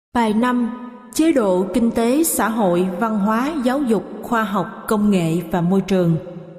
Bài 5. Chế độ kinh tế, xã hội, văn hóa, giáo dục, khoa học, công nghệ và môi trường.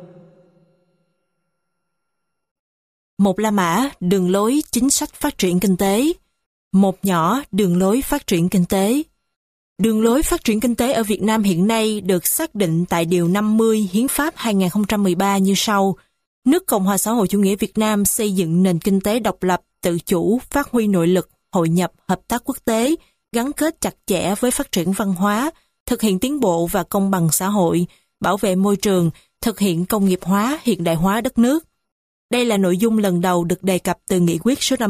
Một La Mã, đường lối chính sách phát triển kinh tế. Một nhỏ, đường lối phát triển kinh tế. Đường lối phát triển kinh tế ở Việt Nam hiện nay được xác định tại Điều 50 Hiến pháp 2013 như sau. Nước Cộng hòa xã hội chủ nghĩa Việt Nam xây dựng nền kinh tế độc lập, tự chủ, phát huy nội lực, hội nhập, hợp tác quốc tế, gắn kết chặt chẽ với phát triển văn hóa, thực hiện tiến bộ và công bằng xã hội, bảo vệ môi trường, thực hiện công nghiệp hóa, hiện đại hóa đất nước. Đây là nội dung lần đầu được đề cập từ Nghị quyết số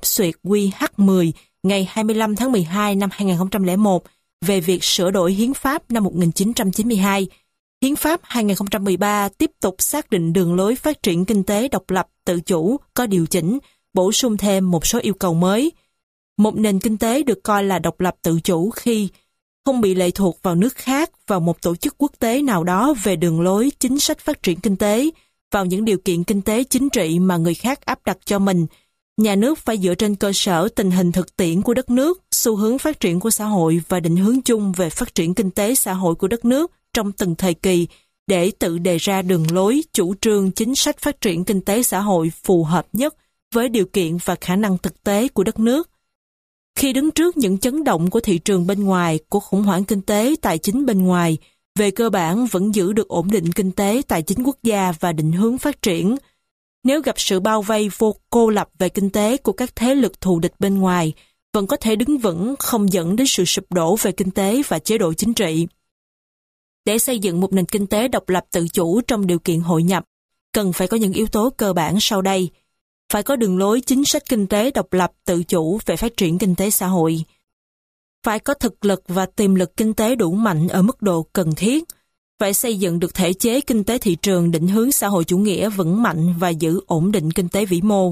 51/QH10 ngày 25 tháng 12 năm 2001 về việc sửa đổi Hiến pháp năm 1992. Hiến pháp 2013 tiếp tục xác định đường lối phát triển kinh tế độc lập, tự chủ, có điều chỉnh, bổ sung thêm một số yêu cầu mới. Một nền kinh tế được coi là độc lập tự chủ khi không bị lệ thuộc vào nước khác, vào một tổ chức quốc tế nào đó về đường lối, chính sách phát triển kinh tế, vào những điều kiện kinh tế chính trị mà người khác áp đặt cho mình. Nhà nước phải dựa trên cơ sở tình hình thực tiễn của đất nước, xu hướng phát triển của xã hội và định hướng chung về phát triển kinh tế xã hội của đất nước trong từng thời kỳ để tự đề ra đường lối, chủ trương, chính sách phát triển kinh tế xã hội phù hợp nhất với điều kiện và khả năng thực tế của đất nước. Khi đứng trước những chấn động của thị trường bên ngoài, của khủng hoảng kinh tế, tài chính bên ngoài, về cơ bản vẫn giữ được ổn định kinh tế, tài chính quốc gia và định hướng phát triển. Nếu gặp sự bao vây vô cô lập về kinh tế của các thế lực thù địch bên ngoài, vẫn có thể đứng vững, không dẫn đến sự sụp đổ về kinh tế và chế độ chính trị. Để xây dựng một nền kinh tế độc lập tự chủ trong điều kiện hội nhập, cần phải có những yếu tố cơ bản sau đây. Phải có đường lối chính sách kinh tế độc lập tự chủ về phát triển kinh tế xã hội. Phải có thực lực và tiềm lực kinh tế đủ mạnh ở mức độ cần thiết. Phải xây dựng được thể chế kinh tế thị trường định hướng xã hội chủ nghĩa vững mạnh và giữ ổn định kinh tế vĩ mô.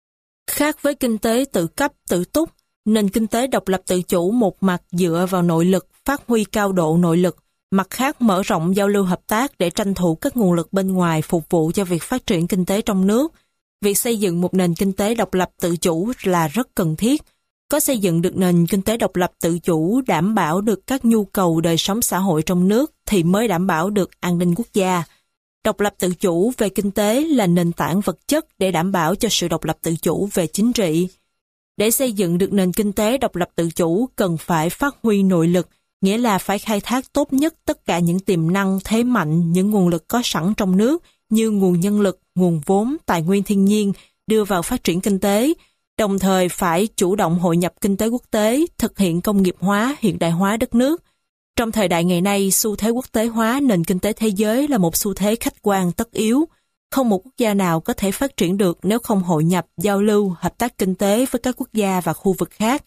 Khác với kinh tế tự cấp, tự túc, nền kinh tế độc lập tự chủ một mặt dựa vào nội lực, phát huy cao độ nội lực, mặt khác mở rộng giao lưu hợp tác để tranh thủ các nguồn lực bên ngoài phục vụ cho việc phát triển kinh tế trong nước. Việc xây dựng một nền kinh tế độc lập tự chủ là rất cần thiết. Có xây dựng được nền kinh tế độc lập tự chủ đảm bảo được các nhu cầu đời sống xã hội trong nước thì mới đảm bảo được an ninh quốc gia. Độc lập tự chủ về kinh tế là nền tảng vật chất để đảm bảo cho sự độc lập tự chủ về chính trị. Để xây dựng được nền kinh tế độc lập tự chủ cần phải phát huy nội lực, nghĩa là phải khai thác tốt nhất tất cả những tiềm năng, thế mạnh, những nguồn lực có sẵn trong nước như nguồn nhân lực, nguồn vốn, tài nguyên thiên nhiên đưa vào phát triển kinh tế, đồng thời phải chủ động hội nhập kinh tế quốc tế, thực hiện công nghiệp hóa, hiện đại hóa đất nước. Trong thời đại ngày nay, xu thế quốc tế hóa nền kinh tế thế giới là một xu thế khách quan tất yếu. Không một quốc gia nào có thể phát triển được nếu không hội nhập, giao lưu, hợp tác kinh tế với các quốc gia và khu vực khác.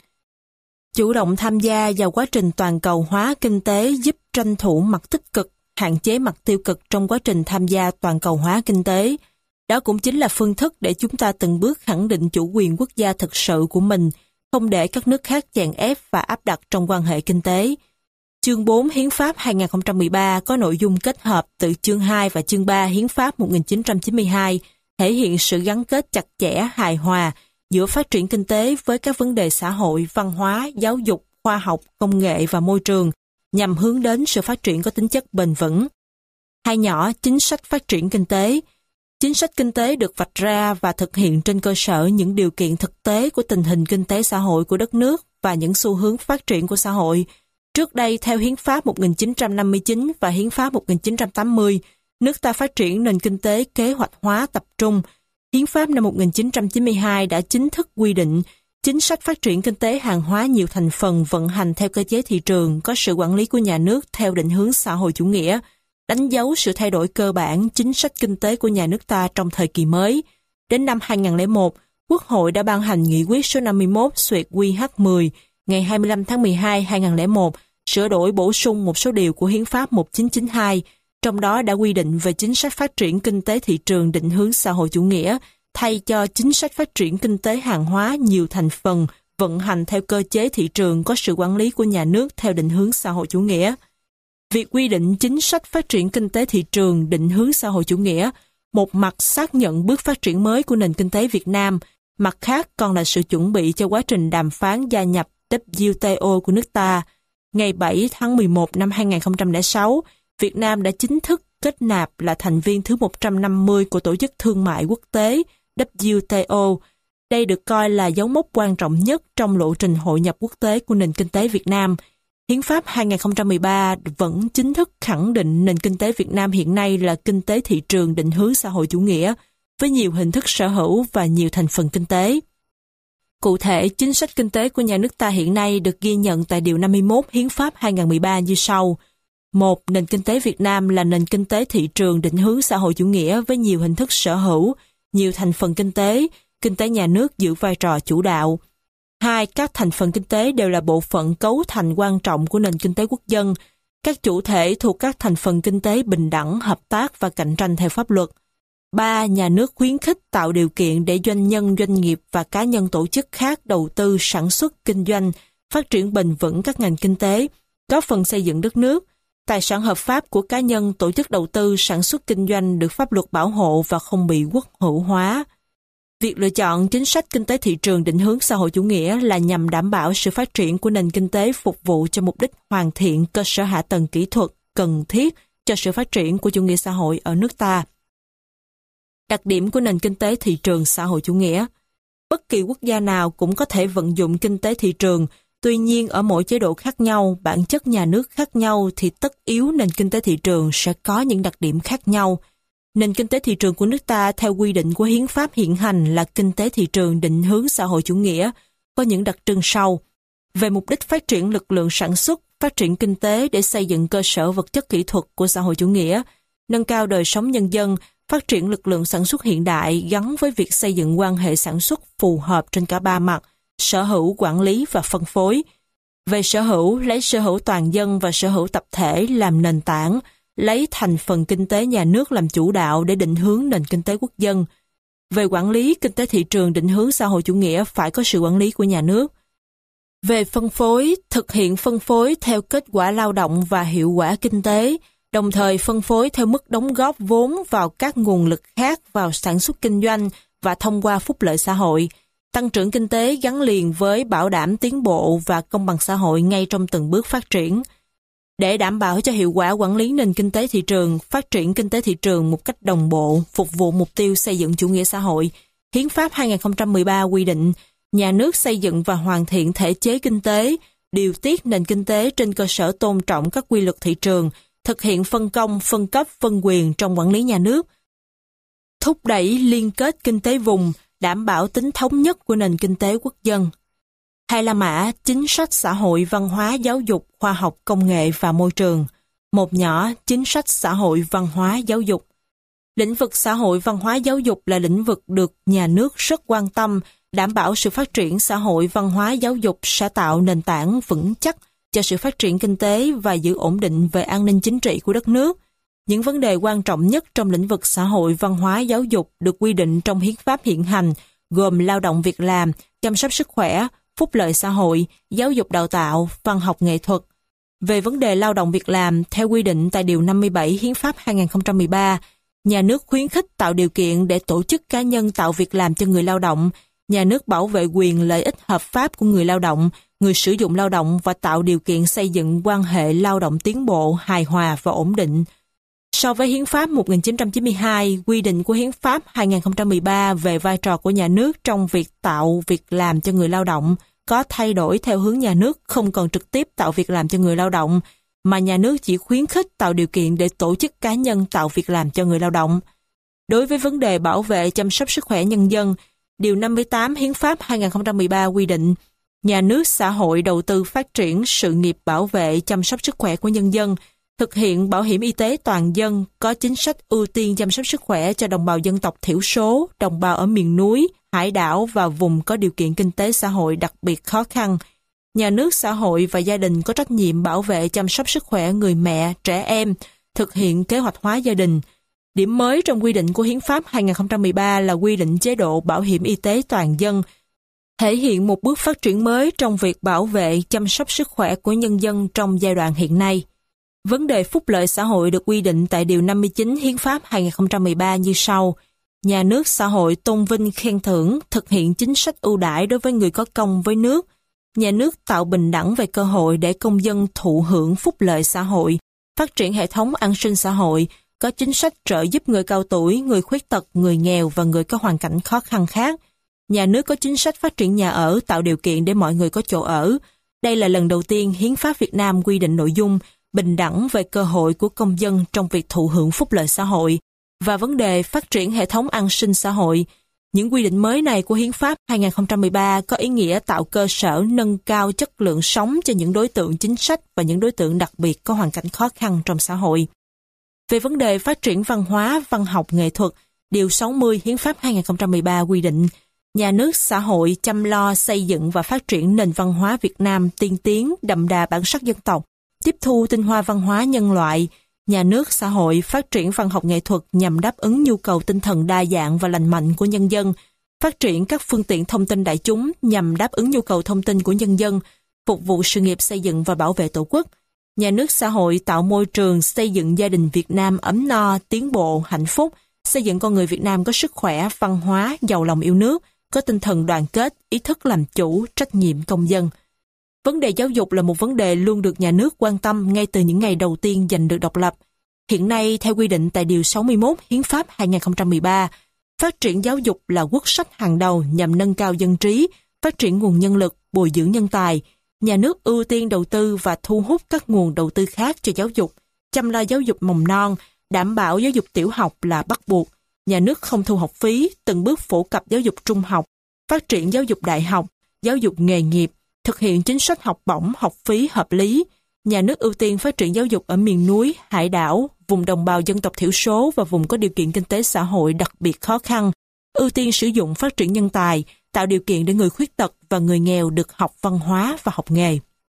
Chủ động tham gia vào quá trình toàn cầu hóa kinh tế giúp tranh thủ mặt tích cực, hạn chế mặt tiêu cực trong quá trình tham gia toàn cầu hóa kinh tế. Đó cũng chính là phương thức để chúng ta từng bước khẳng định chủ quyền quốc gia thực sự của mình, không để các nước khác chèn ép và áp đặt trong quan hệ kinh tế. Chương 4 Hiến pháp 2013 có nội dung kết hợp từ chương 2 và chương 3 Hiến pháp 1992, thể hiện sự gắn kết chặt chẽ, hài hòa giữa phát triển kinh tế với các vấn đề xã hội, văn hóa, giáo dục, khoa học, công nghệ và môi trường, nhằm hướng đến sự phát triển có tính chất bền vững. Hai nhỏ, chính sách phát triển kinh tế. Chính sách kinh tế được vạch ra và thực hiện trên cơ sở những điều kiện thực tế của tình hình kinh tế xã hội của đất nước và những xu hướng phát triển của xã hội. Trước đây, theo Hiến pháp 1959 và Hiến pháp 1980, nước ta phát triển nền kinh tế kế hoạch hóa tập trung. Hiến pháp năm 1992 đã chính thức quy định chính sách phát triển kinh tế hàng hóa nhiều thành phần vận hành theo cơ chế thị trường, có sự quản lý của nhà nước theo định hướng xã hội chủ nghĩa, đánh dấu sự thay đổi cơ bản chính sách kinh tế của nhà nước ta trong thời kỳ mới. Đến năm 2001, Quốc hội đã ban hành Nghị quyết số 51/QH10 ngày 25 tháng 12 2001, sửa đổi bổ sung một số điều của Hiến pháp 1992, trong đó đã quy định về chính sách phát triển kinh tế thị trường định hướng xã hội chủ nghĩa, thay cho chính sách phát triển kinh tế hàng hóa nhiều thành phần vận hành theo cơ chế thị trường có sự quản lý của nhà nước theo định hướng xã hội chủ nghĩa. Việc quy định chính sách phát triển kinh tế thị trường định hướng xã hội chủ nghĩa, một mặt xác nhận bước phát triển mới của nền kinh tế Việt Nam, mặt khác còn là sự chuẩn bị cho quá trình đàm phán gia nhập WTO của nước ta. Ngày 7 tháng 11 năm 2006, Việt Nam đã chính thức kết nạp là thành viên thứ 150 của Tổ chức Thương mại Quốc tế WTO. Đây được coi là dấu mốc quan trọng nhất trong lộ trình hội nhập quốc tế của nền kinh tế Việt Nam. Hiến pháp 2013 vẫn chính thức khẳng định nền kinh tế Việt Nam hiện nay là kinh tế thị trường định hướng xã hội chủ nghĩa, với nhiều hình thức sở hữu và nhiều thành phần kinh tế. Cụ thể, chính sách kinh tế của nhà nước ta hiện nay được ghi nhận tại Điều 51 Hiến pháp 2013 như sau. 1. Nền kinh tế Việt Nam là nền kinh tế thị trường định hướng xã hội chủ nghĩa với nhiều hình thức sở hữu, nhiều thành phần kinh tế nhà nước giữ vai trò chủ đạo. 2. Các thành phần kinh tế đều là bộ phận cấu thành quan trọng của nền kinh tế quốc dân. Các chủ thể thuộc các thành phần kinh tế bình đẳng, hợp tác và cạnh tranh theo pháp luật. 3. Nhà nước khuyến khích tạo điều kiện để doanh nhân, doanh nghiệp và cá nhân tổ chức khác đầu tư, sản xuất, kinh doanh, phát triển bền vững các ngành kinh tế, góp phần xây dựng đất nước. Tài sản hợp pháp của cá nhân, tổ chức đầu tư, sản xuất kinh doanh được pháp luật bảo hộ và không bị quốc hữu hóa. Việc lựa chọn chính sách kinh tế thị trường định hướng xã hội chủ nghĩa là nhằm đảm bảo sự phát triển của nền kinh tế phục vụ cho mục đích hoàn thiện cơ sở hạ tầng kỹ thuật cần thiết cho sự phát triển của chủ nghĩa xã hội ở nước ta. Đặc điểm của nền kinh tế thị trường xã hội chủ nghĩa. Bất kỳ quốc gia nào cũng có thể vận dụng kinh tế thị trường, tuy nhiên ở mỗi chế độ khác nhau, bản chất nhà nước khác nhau thì tất yếu nền kinh tế thị trường sẽ có những đặc điểm khác nhau. Nền kinh tế thị trường của nước ta theo quy định của hiến pháp hiện hành là kinh tế thị trường định hướng xã hội chủ nghĩa, có những đặc trưng sau. Về mục đích phát triển lực lượng sản xuất, phát triển kinh tế để xây dựng cơ sở vật chất kỹ thuật của xã hội chủ nghĩa, nâng cao đời sống nhân dân, phát triển lực lượng sản xuất hiện đại gắn với việc xây dựng quan hệ sản xuất phù hợp trên cả ba mặt, sở hữu, quản lý và phân phối. Về sở hữu, lấy sở hữu toàn dân và sở hữu tập thể làm nền tảng, lấy thành phần kinh tế nhà nước làm chủ đạo để định hướng nền kinh tế quốc dân. Về quản lý, kinh tế thị trường định hướng xã hội chủ nghĩa phải có sự quản lý của nhà nước. Về phân phối, thực hiện phân phối theo kết quả lao động và hiệu quả kinh tế, đồng thời phân phối theo mức đóng góp vốn vào các nguồn lực khác vào sản xuất kinh doanh và thông qua phúc lợi xã hội. Tăng trưởng kinh tế gắn liền với bảo đảm tiến bộ và công bằng xã hội ngay trong từng bước phát triển. Để đảm bảo cho hiệu quả quản lý nền kinh tế thị trường, phát triển kinh tế thị trường một cách đồng bộ, phục vụ mục tiêu xây dựng chủ nghĩa xã hội, Hiến pháp 2013 quy định nhà nước xây dựng và hoàn thiện thể chế kinh tế, điều tiết nền kinh tế trên cơ sở tôn trọng các quy luật thị trường, thực hiện phân công, phân cấp, phân quyền trong quản lý nhà nước, thúc đẩy liên kết kinh tế vùng, đảm bảo tính thống nhất của nền kinh tế quốc dân. 2 la mã, chính sách xã hội, văn hóa, giáo dục, khoa học, công nghệ và môi trường. 1 nhỏ, chính sách xã hội, văn hóa, giáo dục. Lĩnh vực xã hội, văn hóa, giáo dục là lĩnh vực được nhà nước rất quan tâm, đảm bảo sự phát triển xã hội, văn hóa, giáo dục sẽ tạo nền tảng vững chắc cho sự phát triển kinh tế và giữ ổn định về an ninh chính trị của đất nước. Những vấn đề quan trọng nhất trong lĩnh vực xã hội, văn hóa, giáo dục được quy định trong hiến pháp hiện hành, gồm lao động việc làm, chăm sóc sức khỏe, phúc lợi xã hội, giáo dục đào tạo, văn học nghệ thuật. Về vấn đề lao động việc làm, theo quy định tại Điều 57 Hiến pháp 2013, nhà nước khuyến khích tạo điều kiện để tổ chức cá nhân tạo việc làm cho người lao động, nhà nước bảo vệ quyền lợi ích hợp pháp của người lao động, người sử dụng lao động và tạo điều kiện xây dựng quan hệ lao động tiến bộ, hài hòa và ổn định. So với Hiến pháp 1992, quy định của Hiến pháp 2013 về vai trò của nhà nước trong việc tạo việc làm cho người lao động có thay đổi theo hướng nhà nước không còn trực tiếp tạo việc làm cho người lao động, mà nhà nước chỉ khuyến khích tạo điều kiện để tổ chức cá nhân tạo việc làm cho người lao động. Đối với vấn đề bảo vệ chăm sóc sức khỏe nhân dân, Điều 58 Hiến pháp 2013 quy định nhà nước xã hội đầu tư phát triển sự nghiệp bảo vệ chăm sóc sức khỏe của nhân dân, thực hiện bảo hiểm y tế toàn dân, có chính sách ưu tiên chăm sóc sức khỏe cho đồng bào dân tộc thiểu số, đồng bào ở miền núi, hải đảo và vùng có điều kiện kinh tế xã hội đặc biệt khó khăn. Nhà nước, xã hội và gia đình có trách nhiệm bảo vệ chăm sóc sức khỏe người mẹ, trẻ em, thực hiện kế hoạch hóa gia đình. Điểm mới trong quy định của Hiến pháp 2013 là quy định chế độ bảo hiểm y tế toàn dân, thể hiện một bước phát triển mới trong việc bảo vệ chăm sóc sức khỏe của nhân dân trong giai đoạn hiện nay. Vấn đề phúc lợi xã hội được quy định tại Điều 59 Hiến pháp 2013 như sau. Nhà nước xã hội tôn vinh khen thưởng, thực hiện chính sách ưu đãi đối với người có công với nước, nhà nước tạo bình đẳng về cơ hội để công dân thụ hưởng phúc lợi xã hội, phát triển hệ thống an sinh xã hội, có chính sách trợ giúp người cao tuổi, người khuyết tật, người nghèo và người có hoàn cảnh khó khăn khác. Nhà nước có chính sách phát triển nhà ở, tạo điều kiện để mọi người có chỗ ở. Đây là lần đầu tiên Hiến pháp Việt Nam quy định nội dung bình đẳng về cơ hội của công dân trong việc thụ hưởng phúc lợi xã hội và vấn đề phát triển hệ thống an sinh xã hội. Những quy định mới này của Hiến pháp 2013 có ý nghĩa tạo cơ sở nâng cao chất lượng sống cho những đối tượng chính sách và những đối tượng đặc biệt có hoàn cảnh khó khăn trong xã hội. Về vấn đề phát triển văn hóa, văn học, nghệ thuật, Điều 60 Hiến pháp 2013 quy định, nhà nước xã hội chăm lo xây dựng và phát triển nền văn hóa Việt Nam tiên tiến, đậm đà bản sắc dân tộc, tiếp thu tinh hoa văn hóa nhân loại. Nhà nước xã hội phát triển văn học nghệ thuật nhằm đáp ứng nhu cầu tinh thần đa dạng và lành mạnh của nhân dân, phát triển các phương tiện thông tin đại chúng nhằm đáp ứng nhu cầu thông tin của nhân dân, phục vụ sự nghiệp xây dựng và bảo vệ Tổ quốc. Nhà nước xã hội tạo môi trường xây dựng gia đình Việt Nam ấm no, tiến bộ, hạnh phúc, xây dựng con người Việt Nam có sức khỏe, văn hóa, giàu lòng yêu nước, có tinh thần đoàn kết, ý thức làm chủ, trách nhiệm công dân. Vấn đề giáo dục là một vấn đề luôn được nhà nước quan tâm ngay từ những ngày đầu tiên giành được độc lập. Hiện nay, theo quy định tại Điều 61 Hiến pháp 2013, phát triển giáo dục là quốc sách hàng đầu nhằm nâng cao dân trí, phát triển nguồn nhân lực, bồi dưỡng nhân tài. Nhà nước ưu tiên đầu tư và thu hút các nguồn đầu tư khác cho giáo dục, chăm lo giáo dục mầm non, đảm bảo giáo dục tiểu học là bắt buộc. Nhà nước không thu học phí, từng bước phổ cập giáo dục trung học, phát triển giáo dục đại học, giáo dục nghề nghiệp, thực hiện chính sách học bổng, học phí hợp lý. Nhà nước ưu tiên phát triển giáo dục ở miền núi, hải đảo, vùng đồng bào dân tộc thiểu số và vùng có điều kiện kinh tế xã hội đặc biệt khó khăn. Ưu tiên sử dụng phát triển nhân tài, tạo điều kiện để người khuyết tật và người nghèo được học văn hóa và học nghề.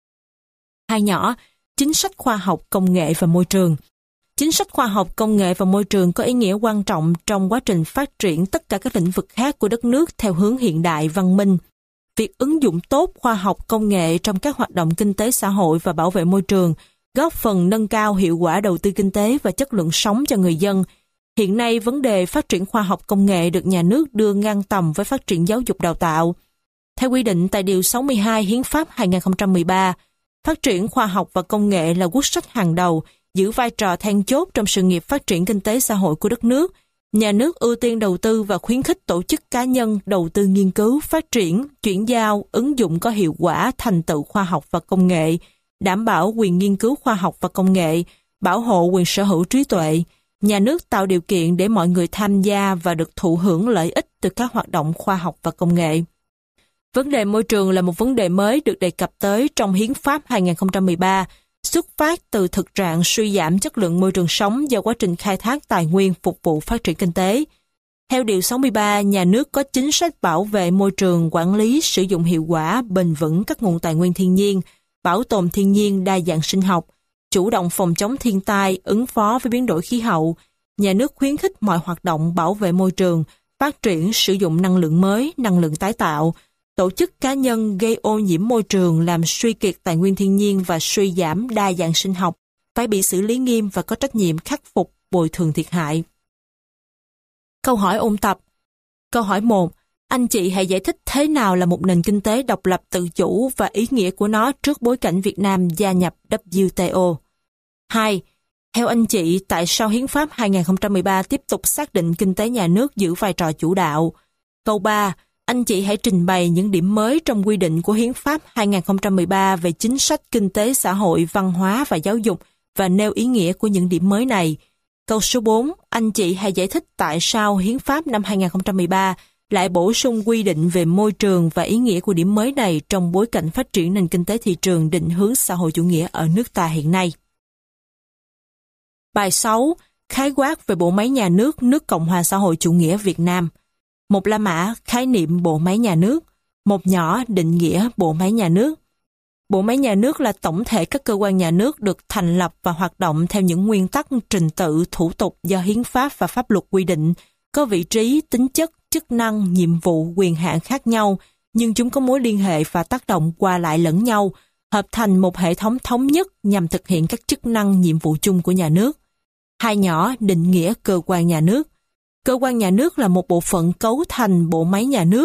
2 nhỏ, chính sách khoa học, công nghệ và môi trường. Chính sách khoa học, công nghệ và môi trường có ý nghĩa quan trọng trong quá trình phát triển tất cả các lĩnh vực khác của đất nước theo hướng hiện đại, văn minh. Việc ứng dụng tốt khoa học, công nghệ trong các hoạt động kinh tế xã hội và bảo vệ môi trường góp phần nâng cao hiệu quả đầu tư kinh tế và chất lượng sống cho người dân. Hiện nay, vấn đề phát triển khoa học công nghệ được nhà nước đưa ngang tầm với phát triển giáo dục đào tạo. Theo quy định tại Điều 62 Hiến pháp 2013, phát triển khoa học và công nghệ là quốc sách hàng đầu, giữ vai trò then chốt trong sự nghiệp phát triển kinh tế xã hội của đất nước. Nhà nước ưu tiên đầu tư và khuyến khích tổ chức cá nhân đầu tư nghiên cứu, phát triển, chuyển giao, ứng dụng có hiệu quả thành tựu khoa học và công nghệ, đảm bảo quyền nghiên cứu khoa học và công nghệ, bảo hộ quyền sở hữu trí tuệ. Nhà nước tạo điều kiện để mọi người tham gia và được thụ hưởng lợi ích từ các hoạt động khoa học và công nghệ. Vấn đề môi trường là một vấn đề mới được đề cập tới trong Hiến pháp 2013, xuất phát từ thực trạng suy giảm chất lượng môi trường sống do quá trình khai thác tài nguyên phục vụ phát triển kinh tế. Theo Điều 63, nhà nước có chính sách bảo vệ môi trường, quản lý, sử dụng hiệu quả, bền vững các nguồn tài nguyên thiên nhiên, bảo tồn thiên nhiên, đa dạng sinh học, chủ động phòng chống thiên tai, ứng phó với biến đổi khí hậu. Nhà nước khuyến khích mọi hoạt động bảo vệ môi trường, phát triển sử dụng năng lượng mới, năng lượng tái tạo, tổ chức cá nhân gây ô nhiễm môi trường làm suy kiệt tài nguyên thiên nhiên và suy giảm đa dạng sinh học, phải bị xử lý nghiêm và có trách nhiệm khắc phục, bồi thường thiệt hại. Câu hỏi ôn tập. Câu hỏi 1. Anh chị hãy giải thích thế nào là một nền kinh tế độc lập tự chủ và ý nghĩa của nó trước bối cảnh Việt Nam gia nhập WTO. 2. Theo anh chị, tại sao Hiến pháp 2013 tiếp tục xác định kinh tế nhà nước giữ vai trò chủ đạo? Câu 3. Anh chị hãy trình bày những điểm mới trong quy định của Hiến pháp 2013 về chính sách kinh tế xã hội, văn hóa và giáo dục và nêu ý nghĩa của những điểm mới này. Câu số 4. Anh chị hãy giải thích tại sao Hiến pháp năm 2013 lại bổ sung quy định về môi trường và ý nghĩa của điểm mới này trong bối cảnh phát triển nền kinh tế thị trường định hướng xã hội chủ nghĩa ở nước ta hiện nay. Bài 6. Khái quát về bộ máy nhà nước nước Cộng hòa xã hội chủ nghĩa Việt Nam. Một La Mã, khái niệm bộ máy nhà nước. Một Nhỏ, định nghĩa bộ máy nhà nước. Bộ máy nhà nước là tổng thể các cơ quan nhà nước được thành lập và hoạt động theo những nguyên tắc, trình tự, thủ tục do hiến pháp và pháp luật quy định, có vị trí, tính chất, chức năng, nhiệm vụ, quyền hạn khác nhau, nhưng chúng có mối liên hệ và tác động qua lại lẫn nhau, hợp thành một hệ thống thống nhất nhằm thực hiện các chức năng, nhiệm vụ chung của nhà nước. 2 Nhỏ, định nghĩa cơ quan nhà nước. Cơ quan nhà nước là một bộ phận cấu thành bộ máy nhà nước.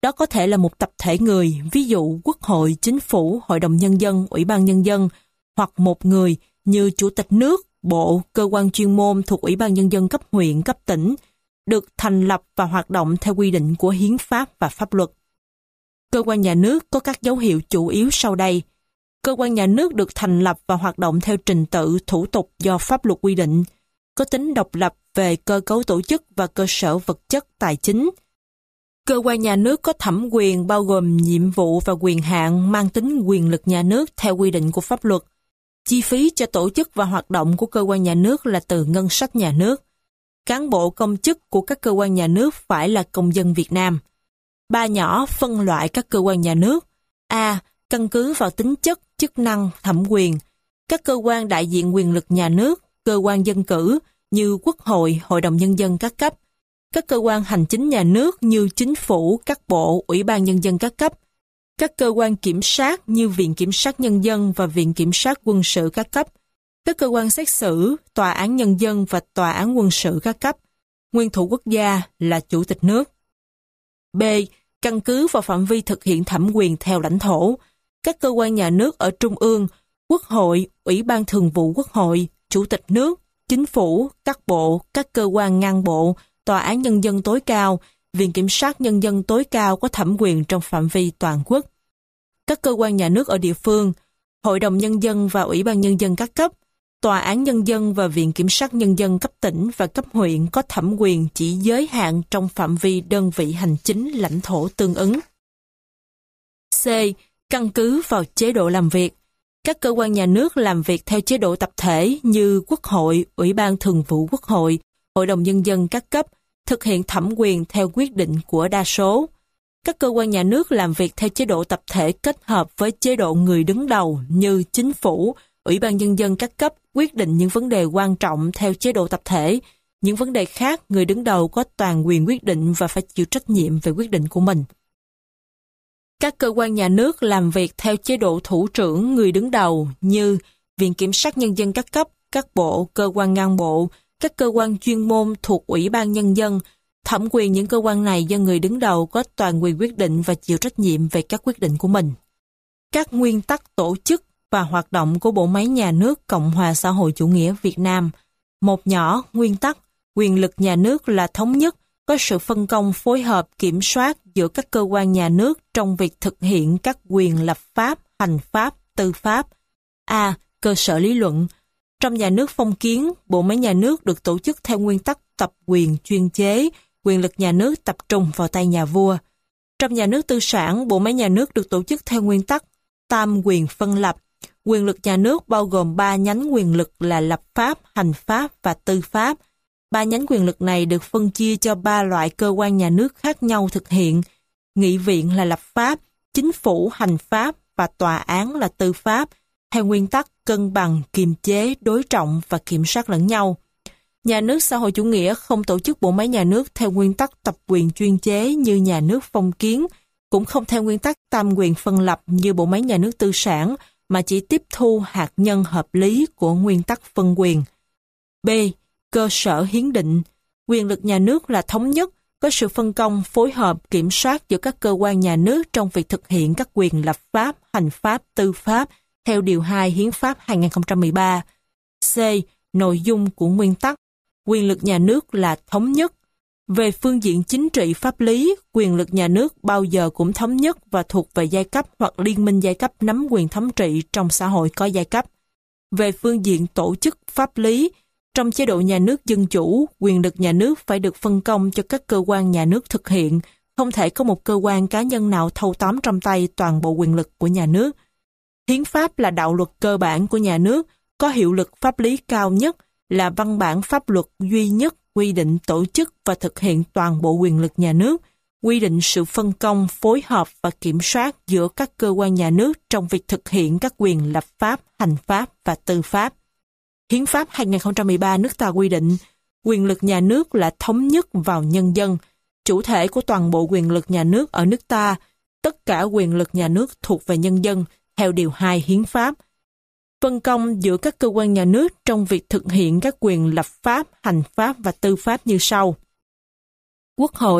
Đó có thể là một tập thể người, ví dụ Quốc hội, Chính phủ, Hội đồng Nhân dân, Ủy ban Nhân dân, hoặc một người như Chủ tịch nước, bộ, cơ quan chuyên môn thuộc Ủy ban Nhân dân cấp huyện, cấp tỉnh, được thành lập và hoạt động theo quy định của hiến pháp và pháp luật. Cơ quan nhà nước có các dấu hiệu chủ yếu sau đây. Cơ quan nhà nước được thành lập và hoạt động theo trình tự, thủ tục do pháp luật quy định, có tính độc lập về cơ cấu tổ chức và cơ sở vật chất tài chính. Cơ quan nhà nước có thẩm quyền bao gồm nhiệm vụ và quyền hạn mang tính quyền lực nhà nước theo quy định của pháp luật. Chi phí cho tổ chức và hoạt động của cơ quan nhà nước là từ ngân sách nhà nước. Cán bộ công chức của các cơ quan nhà nước phải là công dân Việt Nam. 3 nhỏ phân loại các cơ quan nhà nước. A. Căn cứ vào tính chất, chức năng, thẩm quyền. Các cơ quan đại diện quyền lực nhà nước, cơ quan dân cử như Quốc hội, Hội đồng Nhân dân các cấp. Các cơ quan hành chính nhà nước như Chính phủ, các bộ, Ủy ban Nhân dân các cấp. Các cơ quan kiểm sát như Viện Kiểm sát Nhân dân và Viện Kiểm sát Quân sự các cấp. Các cơ quan xét xử, Tòa án Nhân dân và Tòa án Quân sự các cấp. Nguyên thủ quốc gia là Chủ tịch nước. B. Căn cứ vào phạm vi thực hiện thẩm quyền theo lãnh thổ. Các cơ quan nhà nước ở Trung ương, Quốc hội, Ủy ban Thường vụ Quốc hội, Chủ tịch nước, Chính phủ, các bộ, các cơ quan ngang bộ, Tòa án Nhân dân tối cao, Viện Kiểm sát Nhân dân tối cao có thẩm quyền trong phạm vi toàn quốc. Các cơ quan nhà nước ở địa phương, Hội đồng Nhân dân và Ủy ban Nhân dân các cấp, Tòa án Nhân dân và Viện Kiểm sát Nhân dân cấp tỉnh và cấp huyện có thẩm quyền chỉ giới hạn trong phạm vi đơn vị hành chính lãnh thổ tương ứng. C. Căn cứ vào chế độ làm việc. Các cơ quan nhà nước làm việc theo chế độ tập thể như Quốc hội, Ủy ban Thường vụ Quốc hội, Hội đồng Nhân dân các cấp, thực hiện thẩm quyền theo quyết định của đa số. Các cơ quan nhà nước làm việc theo chế độ tập thể kết hợp với chế độ người đứng đầu như Chính phủ, Ủy ban Nhân dân các cấp quyết định những vấn đề quan trọng theo chế độ tập thể. Những vấn đề khác, người đứng đầu có toàn quyền quyết định và phải chịu trách nhiệm về quyết định của mình. Các cơ quan nhà nước làm việc theo chế độ thủ trưởng người đứng đầu như Viện Kiểm sát Nhân dân các cấp, các bộ, cơ quan ngang bộ, các cơ quan chuyên môn thuộc Ủy ban Nhân dân. Thẩm quyền những cơ quan này do người đứng đầu có toàn quyền quyết định và chịu trách nhiệm về các quyết định của mình. Các nguyên tắc tổ chức và hoạt động của bộ máy nhà nước Cộng hòa xã hội chủ nghĩa Việt Nam. Một nhỏ, nguyên tắc, quyền lực nhà nước là thống nhất, có sự phân công phối hợp kiểm soát giữa các cơ quan nhà nước trong việc thực hiện các quyền lập pháp, hành pháp, tư pháp. A. Cơ sở lý luận. Trong nhà nước phong kiến, bộ máy nhà nước được tổ chức theo nguyên tắc tập quyền chuyên chế, quyền lực nhà nước tập trung vào tay nhà vua. Trong nhà nước tư sản, bộ máy nhà nước được tổ chức theo nguyên tắc tam quyền phân lập. Quyền lực nhà nước bao gồm 3 nhánh quyền lực là lập pháp, hành pháp và tư pháp. 3 nhánh quyền lực này được phân chia cho 3 loại cơ quan nhà nước khác nhau thực hiện. Nghị viện là lập pháp, chính phủ hành pháp và tòa án là tư pháp, theo nguyên tắc cân bằng, kiềm chế, đối trọng và kiểm soát lẫn nhau. Nhà nước xã hội chủ nghĩa không tổ chức bộ máy nhà nước theo nguyên tắc tập quyền chuyên chế như nhà nước phong kiến, cũng không theo nguyên tắc tam quyền phân lập như bộ máy nhà nước tư sản, mà chỉ tiếp thu hạt nhân hợp lý của nguyên tắc phân quyền. B. Cơ sở hiến định. Quyền lực nhà nước là thống nhất, có sự phân công, phối hợp, kiểm soát giữa các cơ quan nhà nước trong việc thực hiện các quyền lập pháp, hành pháp, tư pháp, theo Điều 2 Hiến pháp 2013. C. Nội dung của nguyên tắc. Quyền lực nhà nước là thống nhất. Về phương diện chính trị pháp lý, quyền lực nhà nước bao giờ cũng thống nhất và thuộc về giai cấp hoặc liên minh giai cấp nắm quyền thống trị trong xã hội có giai cấp. Về phương diện tổ chức pháp lý, trong chế độ nhà nước dân chủ, quyền lực nhà nước phải được phân công cho các cơ quan nhà nước thực hiện, không thể có một cơ quan cá nhân nào thâu tóm trong tay toàn bộ quyền lực của nhà nước. Hiến pháp là đạo luật cơ bản của nhà nước, có hiệu lực pháp lý cao nhất, là văn bản pháp luật duy nhất quy định tổ chức và thực hiện toàn bộ quyền lực nhà nước, quy định sự phân công, phối hợp và kiểm soát giữa các cơ quan nhà nước trong việc thực hiện các quyền lập pháp, hành pháp và tư pháp. Hiến pháp 2013 nước ta quy định, quyền lực nhà nước là thống nhất vào nhân dân, chủ thể của toàn bộ quyền lực nhà nước ở nước ta, tất cả quyền lực nhà nước thuộc về nhân dân, theo Điều 2 Hiến pháp. Phân công giữa các cơ quan nhà nước trong việc thực hiện các quyền lập pháp, hành pháp và tư pháp như sau. Quốc hội,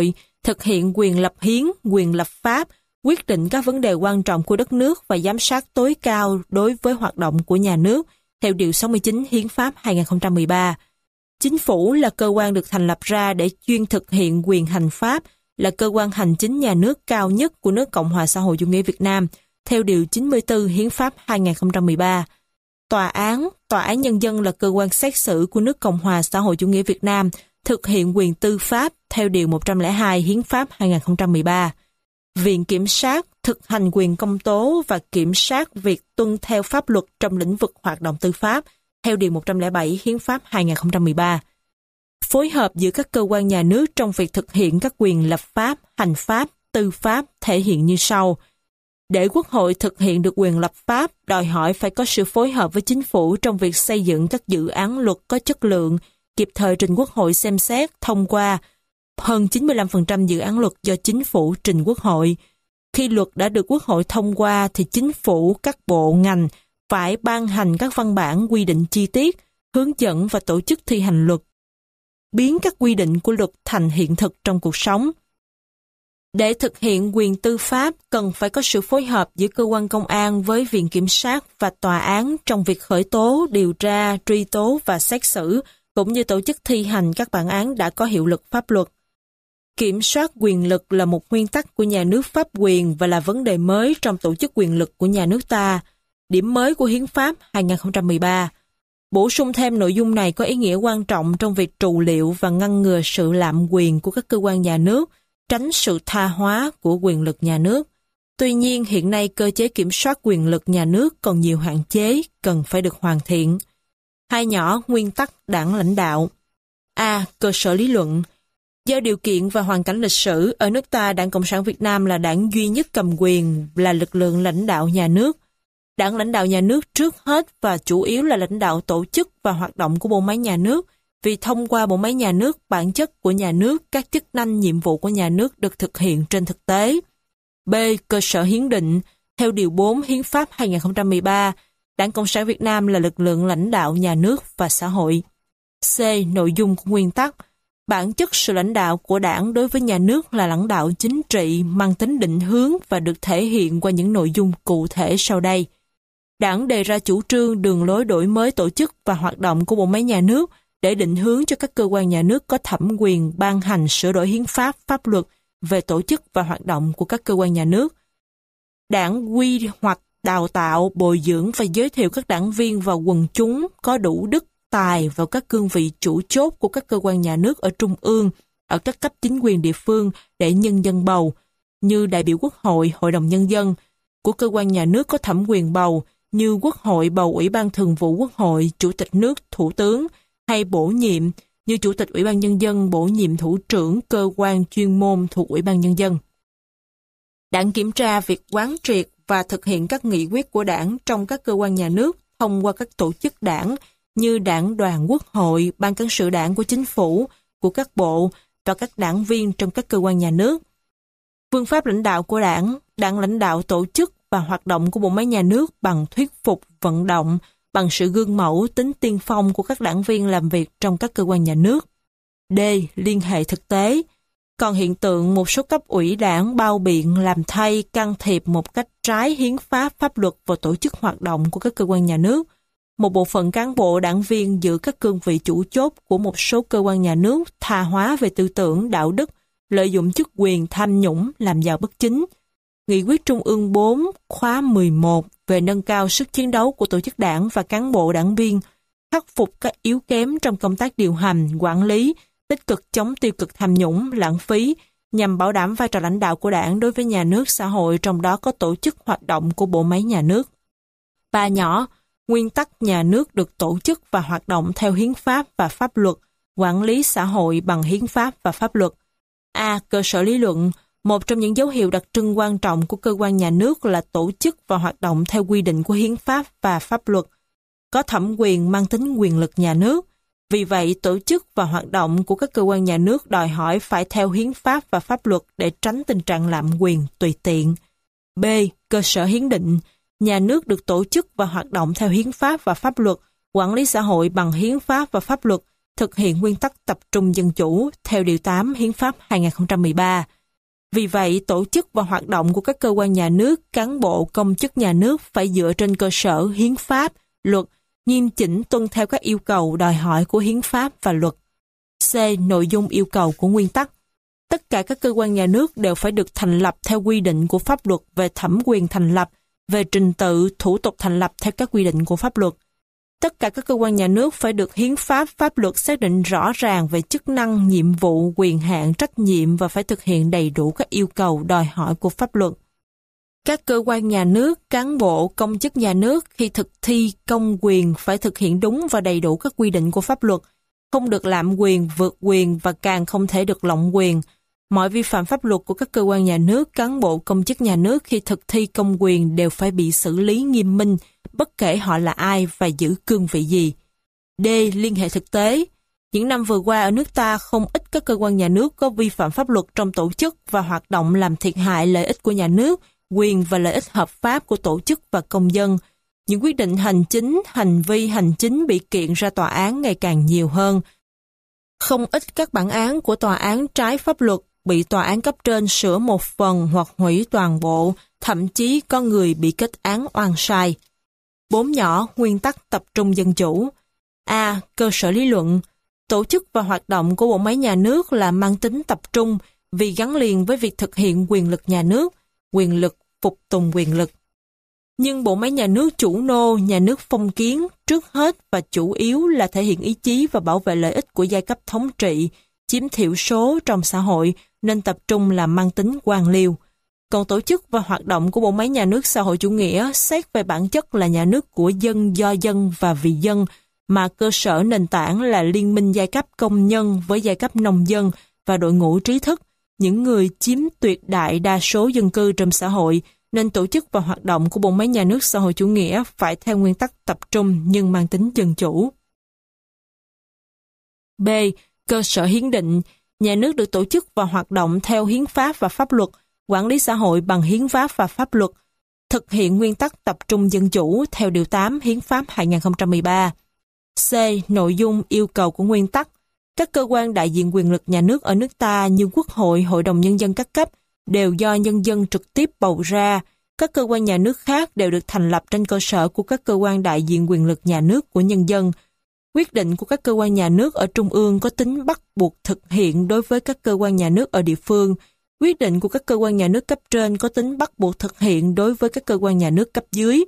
thực hiện quyền lập hiến, quyền lập pháp, quyết định các vấn đề quan trọng của đất nước và giám sát tối cao đối với hoạt động của nhà nước, theo Điều 69 Hiến pháp 2013. Chính phủ là cơ quan được thành lập ra để chuyên thực hiện quyền hành pháp, là cơ quan hành chính nhà nước cao nhất của nước Cộng hòa xã hội chủ nghĩa Việt Nam, theo Điều 94 Hiến pháp 2013. Tòa án nhân dân là cơ quan xét xử của nước Cộng hòa xã hội chủ nghĩa Việt Nam, thực hiện quyền tư pháp theo Điều 102 Hiến pháp 2013. Viện Kiểm sát thực hành quyền công tố và kiểm soát việc tuân theo pháp luật trong lĩnh vực hoạt động tư pháp theo Điều 107 Hiến pháp 2013. Phối hợp giữa các cơ quan nhà nước trong việc thực hiện các quyền lập pháp, hành pháp, tư pháp thể hiện như sau. Để Quốc hội thực hiện được quyền lập pháp, đòi hỏi phải có sự phối hợp với chính phủ trong việc xây dựng các dự án luật có chất lượng, kịp thời trình Quốc hội xem xét, thông qua. Hơn 95% dự án luật do chính phủ trình Quốc hội. Khi luật đã được Quốc hội thông qua thì chính phủ, các bộ, ngành phải ban hành các văn bản quy định chi tiết, hướng dẫn và tổ chức thi hành luật, biến các quy định của luật thành hiện thực trong cuộc sống. Để thực hiện quyền tư pháp, cần phải có sự phối hợp giữa cơ quan công an với viện kiểm sát và tòa án trong việc khởi tố, điều tra, truy tố và xét xử, cũng như tổ chức thi hành các bản án đã có hiệu lực pháp luật. Kiểm soát quyền lực là một nguyên tắc của nhà nước pháp quyền và là vấn đề mới trong tổ chức quyền lực của nhà nước ta. Điểm mới của Hiến pháp 2013. Bổ sung thêm nội dung này có ý nghĩa quan trọng trong việc trụ liệu và ngăn ngừa sự lạm quyền của các cơ quan nhà nước, tránh sự tha hóa của quyền lực nhà nước. Tuy nhiên, hiện nay cơ chế kiểm soát quyền lực nhà nước còn nhiều hạn chế, cần phải được hoàn thiện. Hai nhỏ nguyên tắc đảng lãnh đạo. A. Cơ sở lý luận. Do điều kiện và hoàn cảnh lịch sử, ở nước ta Đảng Cộng sản Việt Nam là đảng duy nhất cầm quyền, là lực lượng lãnh đạo nhà nước. Đảng lãnh đạo nhà nước trước hết và chủ yếu là lãnh đạo tổ chức và hoạt động của bộ máy nhà nước, vì thông qua bộ máy nhà nước, bản chất của nhà nước, các chức năng nhiệm vụ của nhà nước được thực hiện trên thực tế. B. Cơ sở hiến định. Theo Điều 4 Hiến pháp 2013, Đảng Cộng sản Việt Nam là lực lượng lãnh đạo nhà nước và xã hội. C. Nội dung của nguyên tắc. Bản chất sự lãnh đạo của đảng đối với nhà nước là lãnh đạo chính trị, mang tính định hướng và được thể hiện qua những nội dung cụ thể sau đây. Đảng đề ra chủ trương, đường lối đổi mới tổ chức và hoạt động của bộ máy nhà nước để định hướng cho các cơ quan nhà nước có thẩm quyền ban hành sửa đổi hiến pháp, pháp luật về tổ chức và hoạt động của các cơ quan nhà nước. Đảng quy hoạch, đào tạo, bồi dưỡng và giới thiệu các đảng viên và quần chúng có đủ đức, tài vào các cương vị chủ chốt của các cơ quan nhà nước ở trung ương, ở các cấp chính quyền địa phương để nhân dân bầu, như đại biểu Quốc hội, Hội đồng Nhân dân, của cơ quan nhà nước có thẩm quyền bầu, như Quốc hội bầu Ủy ban Thường vụ Quốc hội, Chủ tịch nước, Thủ tướng, hay bổ nhiệm, như Chủ tịch Ủy ban Nhân dân bổ nhiệm thủ trưởng cơ quan chuyên môn thuộc Ủy ban Nhân dân. Đảng kiểm tra việc quán triệt và thực hiện các nghị quyết của đảng trong các cơ quan nhà nước thông qua các tổ chức đảng như Đảng đoàn Quốc hội, Ban cán sự đảng của chính phủ, của các bộ và các đảng viên trong các cơ quan nhà nước. Phương pháp lãnh đạo của đảng lãnh đạo tổ chức và hoạt động của bộ máy nhà nước bằng thuyết phục, vận động, bằng sự gương mẫu, tính tiên phong của các đảng viên làm việc trong các cơ quan nhà nước. D. Liên hệ thực tế. Còn hiện tượng một số cấp ủy đảng bao biện, làm thay, can thiệp một cách trái hiến pháp, pháp luật vào tổ chức hoạt động của các cơ quan nhà nước. Một bộ phận cán bộ đảng viên giữ các cương vị chủ chốt của một số cơ quan nhà nước tha hóa về tư tưởng, đạo đức, lợi dụng chức quyền, tham nhũng, làm giàu bất chính. Nghị quyết Trung ương 4 khóa 11 về nâng cao sức chiến đấu của tổ chức đảng và cán bộ đảng viên, khắc phục các yếu kém trong công tác điều hành, quản lý, tích cực chống tiêu cực tham nhũng, lãng phí, nhằm bảo đảm vai trò lãnh đạo của đảng đối với nhà nước, xã hội, trong đó có tổ chức hoạt động của bộ máy nhà nước. Ba nhỏ, nguyên tắc nhà nước được tổ chức và hoạt động theo hiến pháp và pháp luật, quản lý xã hội bằng hiến pháp và pháp luật. A. Cơ sở lý luận. Một trong những dấu hiệu đặc trưng quan trọng của cơ quan nhà nước là tổ chức và hoạt động theo quy định của hiến pháp và pháp luật, có thẩm quyền mang tính quyền lực nhà nước. Vì vậy, tổ chức và hoạt động của các cơ quan nhà nước đòi hỏi phải theo hiến pháp và pháp luật để tránh tình trạng lạm quyền tùy tiện. B. Cơ sở hiến định. Nhà nước được tổ chức và hoạt động theo hiến pháp và pháp luật, quản lý xã hội bằng hiến pháp và pháp luật, thực hiện nguyên tắc tập trung dân chủ theo Điều 8 Hiến pháp 2013. Vì vậy, tổ chức và hoạt động của các cơ quan nhà nước, cán bộ, công chức nhà nước phải dựa trên cơ sở hiến pháp, luật, nghiêm chỉnh tuân theo các yêu cầu đòi hỏi của hiến pháp và luật. C. Nội dung yêu cầu của nguyên tắc. Tất cả các cơ quan nhà nước đều phải được thành lập theo quy định của pháp luật về thẩm quyền thành lập, về trình tự, thủ tục thành lập theo các quy định của pháp luật. Tất cả các cơ quan nhà nước phải được hiến pháp, pháp luật xác định rõ ràng về chức năng, nhiệm vụ, quyền hạn, trách nhiệm và phải thực hiện đầy đủ các yêu cầu đòi hỏi của pháp luật. Các cơ quan nhà nước, cán bộ, công chức nhà nước khi thực thi công quyền phải thực hiện đúng và đầy đủ các quy định của pháp luật, không được lạm quyền, vượt quyền và càng không thể được lộng quyền. Mọi vi phạm pháp luật của các cơ quan nhà nước, cán bộ, công chức nhà nước khi thực thi công quyền đều phải bị xử lý nghiêm minh, bất kể họ là ai và giữ cương vị gì. D. Liên hệ thực tế. Những năm vừa qua ở nước ta không ít các cơ quan nhà nước có vi phạm pháp luật trong tổ chức và hoạt động làm thiệt hại lợi ích của nhà nước, quyền và lợi ích hợp pháp của tổ chức và công dân. Những quyết định hành chính, hành vi hành chính bị kiện ra tòa án ngày càng nhiều hơn. Không ít các bản án của tòa án trái pháp luật bị tòa án cấp trên sửa một phần hoặc hủy toàn bộ, thậm chí có người bị kết án oan sai. 4 nhỏ nguyên tắc tập trung dân chủ. A. Cơ sở lý luận. Tổ chức và hoạt động của bộ máy nhà nước là mang tính tập trung vì gắn liền với việc thực hiện quyền lực nhà nước, quyền lực phục tùng quyền lực. Nhưng bộ máy nhà nước chủ nô, nhà nước phong kiến, trước hết và chủ yếu là thể hiện ý chí và bảo vệ lợi ích của giai cấp thống trị, chiếm thiểu số trong xã hội, nên tập trung là mang tính quan liêu. Còn tổ chức và hoạt động của bộ máy nhà nước xã hội chủ nghĩa xét về bản chất là nhà nước của dân, do dân và vì dân, mà cơ sở nền tảng là liên minh giai cấp công nhân với giai cấp nông dân và đội ngũ trí thức, những người chiếm tuyệt đại đa số dân cư trong xã hội, nên tổ chức và hoạt động của bộ máy nhà nước xã hội chủ nghĩa phải theo nguyên tắc tập trung nhưng mang tính dân chủ. B. Cơ sở hiến định. Nhà nước được tổ chức và hoạt động theo hiến pháp và pháp luật, quản lý xã hội bằng hiến pháp và pháp luật, thực hiện nguyên tắc tập trung dân chủ theo Điều 8 Hiến pháp 2013. C. Nội dung yêu cầu của nguyên tắc. Các cơ quan đại diện quyền lực nhà nước ở nước ta như Quốc hội, Hội đồng Nhân dân các cấp đều do nhân dân trực tiếp bầu ra. Các cơ quan nhà nước khác đều được thành lập trên cơ sở của các cơ quan đại diện quyền lực nhà nước của nhân dân. Quyết định của các cơ quan nhà nước ở trung ương có tính bắt buộc thực hiện đối với các cơ quan nhà nước ở địa phương. Quyết định của các cơ quan nhà nước cấp trên có tính bắt buộc thực hiện đối với các cơ quan nhà nước cấp dưới.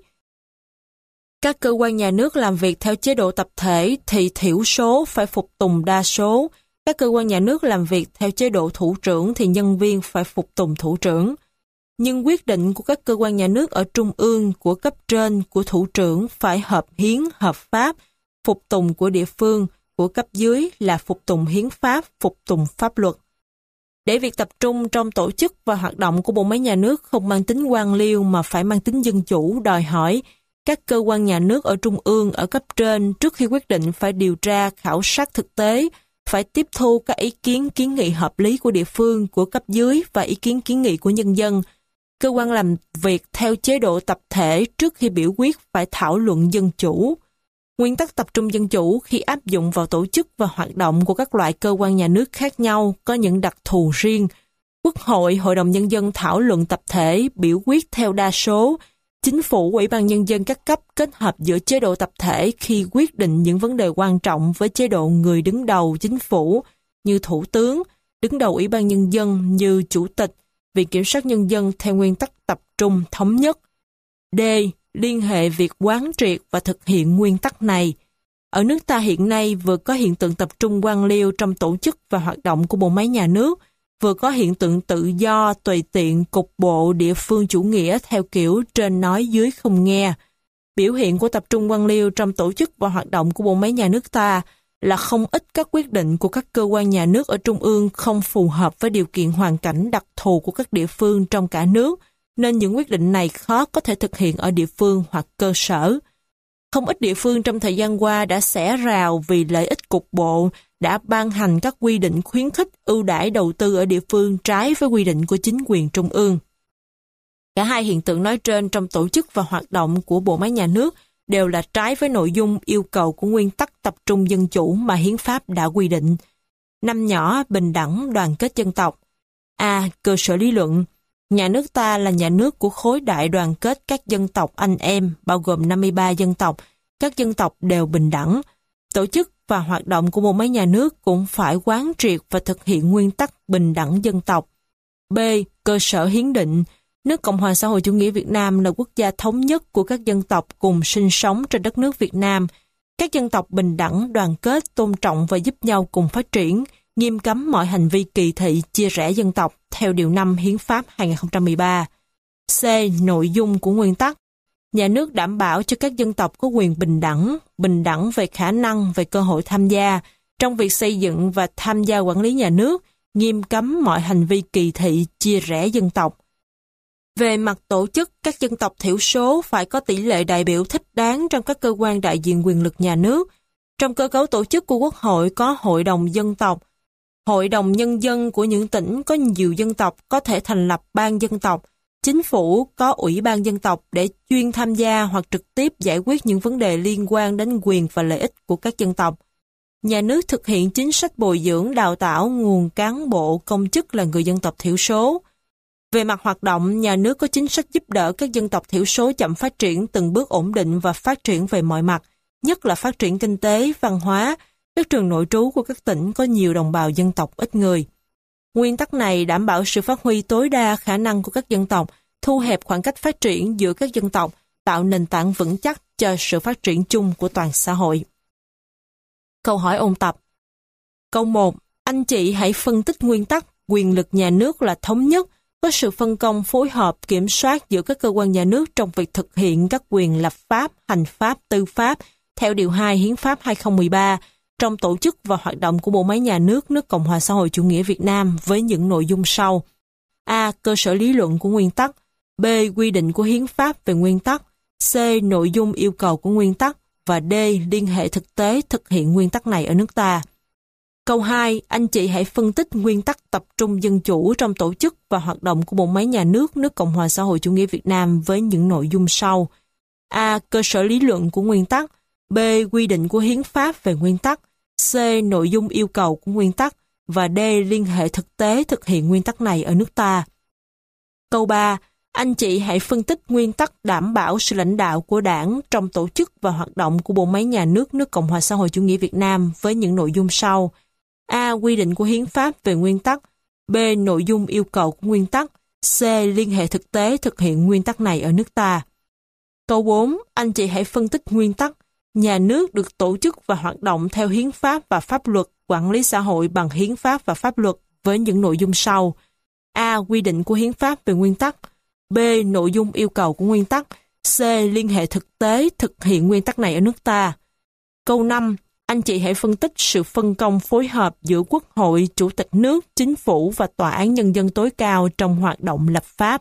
Các cơ quan nhà nước làm việc theo chế độ tập thể thì thiểu số phải phục tùng đa số. Các cơ quan nhà nước làm việc theo chế độ thủ trưởng thì nhân viên phải phục tùng thủ trưởng. Nhưng quyết định của các cơ quan nhà nước ở trung ương, của cấp trên, của thủ trưởng phải hợp hiến, hợp pháp, phục tùng của địa phương, của cấp dưới là phục tùng hiến pháp, phục tùng pháp luật. Để việc tập trung trong tổ chức và hoạt động của bộ máy nhà nước không mang tính quan liêu mà phải mang tính dân chủ, đòi hỏi các cơ quan nhà nước ở trung ương, ở cấp trên trước khi quyết định phải điều tra, khảo sát thực tế, phải tiếp thu các ý kiến kiến nghị hợp lý của địa phương, của cấp dưới và ý kiến kiến nghị của nhân dân. Cơ quan làm việc theo chế độ tập thể trước khi biểu quyết phải thảo luận dân chủ. Nguyên tắc tập trung dân chủ khi áp dụng vào tổ chức và hoạt động của các loại cơ quan nhà nước khác nhau có những đặc thù riêng. Quốc hội, Hội đồng Nhân dân thảo luận tập thể, biểu quyết theo đa số. Chính phủ, Ủy ban Nhân dân các cấp kết hợp giữa chế độ tập thể khi quyết định những vấn đề quan trọng với chế độ người đứng đầu chính phủ như Thủ tướng, đứng đầu Ủy ban Nhân dân như Chủ tịch, Viện Kiểm sát Nhân dân theo nguyên tắc tập trung thống nhất. D. Liên hệ việc quán triệt và thực hiện nguyên tắc này. Ở nước ta hiện nay vừa có hiện tượng tập trung quan liêu trong tổ chức và hoạt động của bộ máy nhà nước, vừa có hiện tượng tự do, tùy tiện, cục bộ, địa phương chủ nghĩa theo kiểu trên nói dưới không nghe. Biểu hiện của tập trung quan liêu trong tổ chức và hoạt động của bộ máy nhà nước ta là không ít các quyết định của các cơ quan nhà nước ở trung ương không phù hợp với điều kiện hoàn cảnh đặc thù của các địa phương trong cả nước, nên những quyết định này khó có thể thực hiện ở địa phương hoặc cơ sở. Không ít địa phương trong thời gian qua đã xẻ rào vì lợi ích cục bộ, đã ban hành các quy định khuyến khích ưu đãi đầu tư ở địa phương trái với quy định của chính quyền trung ương. Cả hai hiện tượng nói trên trong tổ chức và hoạt động của bộ máy nhà nước đều là trái với nội dung yêu cầu của nguyên tắc tập trung dân chủ mà hiến pháp đã quy định. 5 nhỏ bình đẳng đoàn kết dân tộc. A. Cơ sở lý luận. Nhà nước ta là nhà nước của khối đại đoàn kết các dân tộc anh em, bao gồm 53 dân tộc. Các dân tộc đều bình đẳng. Tổ chức và hoạt động của bộ máy nhà nước cũng phải quán triệt và thực hiện nguyên tắc bình đẳng dân tộc. B. Cơ sở hiến định. Nước Cộng hòa xã hội chủ nghĩa Việt Nam là quốc gia thống nhất của các dân tộc cùng sinh sống trên đất nước Việt Nam. Các dân tộc bình đẳng, đoàn kết, tôn trọng và giúp nhau cùng phát triển, nghiêm cấm mọi hành vi kỳ thị, chia rẽ dân tộc theo Điều 5 Hiến pháp 2013. C. Nội dung của nguyên tắc. Nhà nước đảm bảo cho các dân tộc có quyền bình đẳng về khả năng, về cơ hội tham gia trong việc xây dựng và tham gia quản lý nhà nước, nghiêm cấm mọi hành vi kỳ thị, chia rẽ dân tộc. Về mặt tổ chức, các dân tộc thiểu số phải có tỷ lệ đại biểu thích đáng trong các cơ quan đại diện quyền lực nhà nước. Trong cơ cấu tổ chức của Quốc hội có Hội đồng Dân tộc. Hội đồng Nhân dân của những tỉnh có nhiều dân tộc có thể thành lập ban dân tộc. Chính phủ có Ủy ban dân tộc để chuyên tham gia hoặc trực tiếp giải quyết những vấn đề liên quan đến quyền và lợi ích của các dân tộc. Nhà nước thực hiện chính sách bồi dưỡng, đào tạo nguồn cán bộ công chức là người dân tộc thiểu số. Về mặt hoạt động, nhà nước có chính sách giúp đỡ các dân tộc thiểu số chậm phát triển từng bước ổn định và phát triển về mọi mặt, nhất là phát triển kinh tế, văn hóa. Các trường nội trú của các tỉnh có nhiều đồng bào dân tộc ít người. Nguyên tắc này đảm bảo sự phát huy tối đa khả năng của các dân tộc, thu hẹp khoảng cách phát triển giữa các dân tộc, tạo nền tảng vững chắc cho sự phát triển chung của toàn xã hội. Câu hỏi ôn tập. Câu 1. Anh chị hãy phân tích nguyên tắc quyền lực nhà nước là thống nhất, có sự phân công phối hợp kiểm soát giữa các cơ quan nhà nước trong việc thực hiện các quyền lập pháp, hành pháp, tư pháp theo Điều 2 Hiến pháp 2013 trong tổ chức và hoạt động của bộ máy nhà nước nước Cộng hòa xã hội chủ nghĩa Việt Nam với những nội dung sau. A. Cơ sở lý luận của nguyên tắc. B. Quy định của hiến pháp về nguyên tắc. C. Nội dung yêu cầu của nguyên tắc. Và D. Liên hệ thực tế thực hiện nguyên tắc này ở nước ta. Câu 2. Anh chị hãy phân tích nguyên tắc tập trung dân chủ trong tổ chức và hoạt động của bộ máy nhà nước nước Cộng hòa xã hội chủ nghĩa Việt Nam với những nội dung sau. A. Cơ sở lý luận của nguyên tắc. B. Quy định của hiến pháp về nguyên tắc. C. Nội dung yêu cầu của nguyên tắc. Và D. Liên hệ thực tế thực hiện nguyên tắc này ở nước ta. Câu 3. Anh chị hãy phân tích nguyên tắc đảm bảo sự lãnh đạo của Đảng trong tổ chức và hoạt động của bộ máy nhà nước nước Cộng hòa xã hội chủ nghĩa Việt Nam với những nội dung sau. A. Quy định của hiến pháp về nguyên tắc. B. Nội dung yêu cầu của nguyên tắc. C. Liên hệ thực tế thực hiện nguyên tắc này ở nước ta. Câu 4. Anh chị hãy phân tích nguyên tắc. Nhà nước được tổ chức và hoạt động theo hiến pháp và pháp luật, quản lý xã hội bằng hiến pháp và pháp luật với những nội dung sau. A. Quy định của hiến pháp về nguyên tắc. B. Nội dung yêu cầu của nguyên tắc. C. Liên hệ thực tế thực hiện nguyên tắc này ở nước ta. Câu 5. Anh chị hãy phân tích sự phân công phối hợp giữa Quốc hội, Chủ tịch nước, Chính phủ và Tòa án Nhân dân tối cao trong hoạt động lập pháp.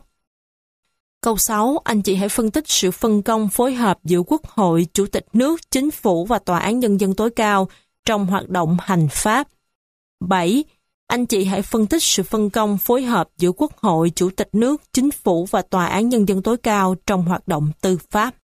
Câu 6. Anh chị hãy phân tích sự phân công phối hợp giữa Quốc hội, Chủ tịch nước, Chính phủ và Tòa án Nhân dân tối cao trong hoạt động hành pháp. 7. Anh chị hãy phân tích sự phân công phối hợp giữa Quốc hội, Chủ tịch nước, Chính phủ và Tòa án Nhân dân tối cao trong hoạt động tư pháp.